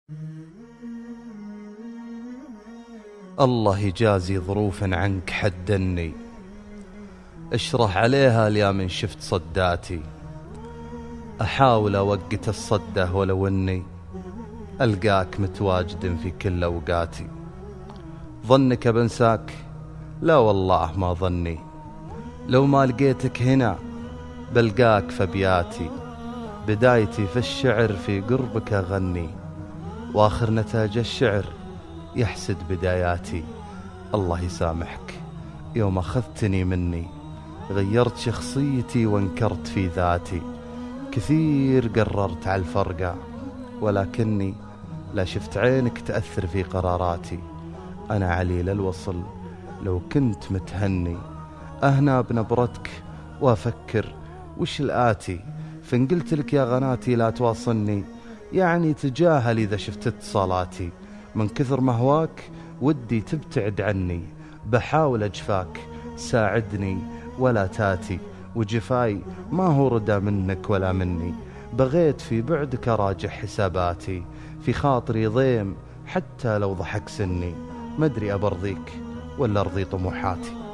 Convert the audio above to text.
الله يجازي ظروفا عنك حدني، اشرح عليها ليا من شفت صداتي. أحاول أوقت الصدة ولو أني ألقاك متواجد في كل أوقاتي. ظنك بنساك؟ لا والله ما ظني، لو ما لقيتك هنا بلقاك فبياتي. بدايتي في الشعر في قربك أغني، وآخر نتاج الشعر يحسد بداياتي. الله يسامحك يوم أخذتني مني، غيرت شخصيتي وانكرت في ذاتي. كثير قررت على الفرقة ولكني لا شفت عينك تأثر في قراراتي. أنا عليل الوصل لو كنت متهني، أهنى بنبرتك وأفكر وش الآتي. فإن قلت لك يا غناتي لا تواصلني، يعني تجاهل إذا شفت اتصالاتي. من كثر ما هواك ودي تبتعد عني، بحاول أجفاك ساعدني ولا تاتي. وجفاي ما هو ردى منك ولا مني، بغيت في بعدك أراجع حساباتي. في خاطري ضيم حتى لو ضحك سني، مدري أبرضيك ولا أرضي طموحاتي.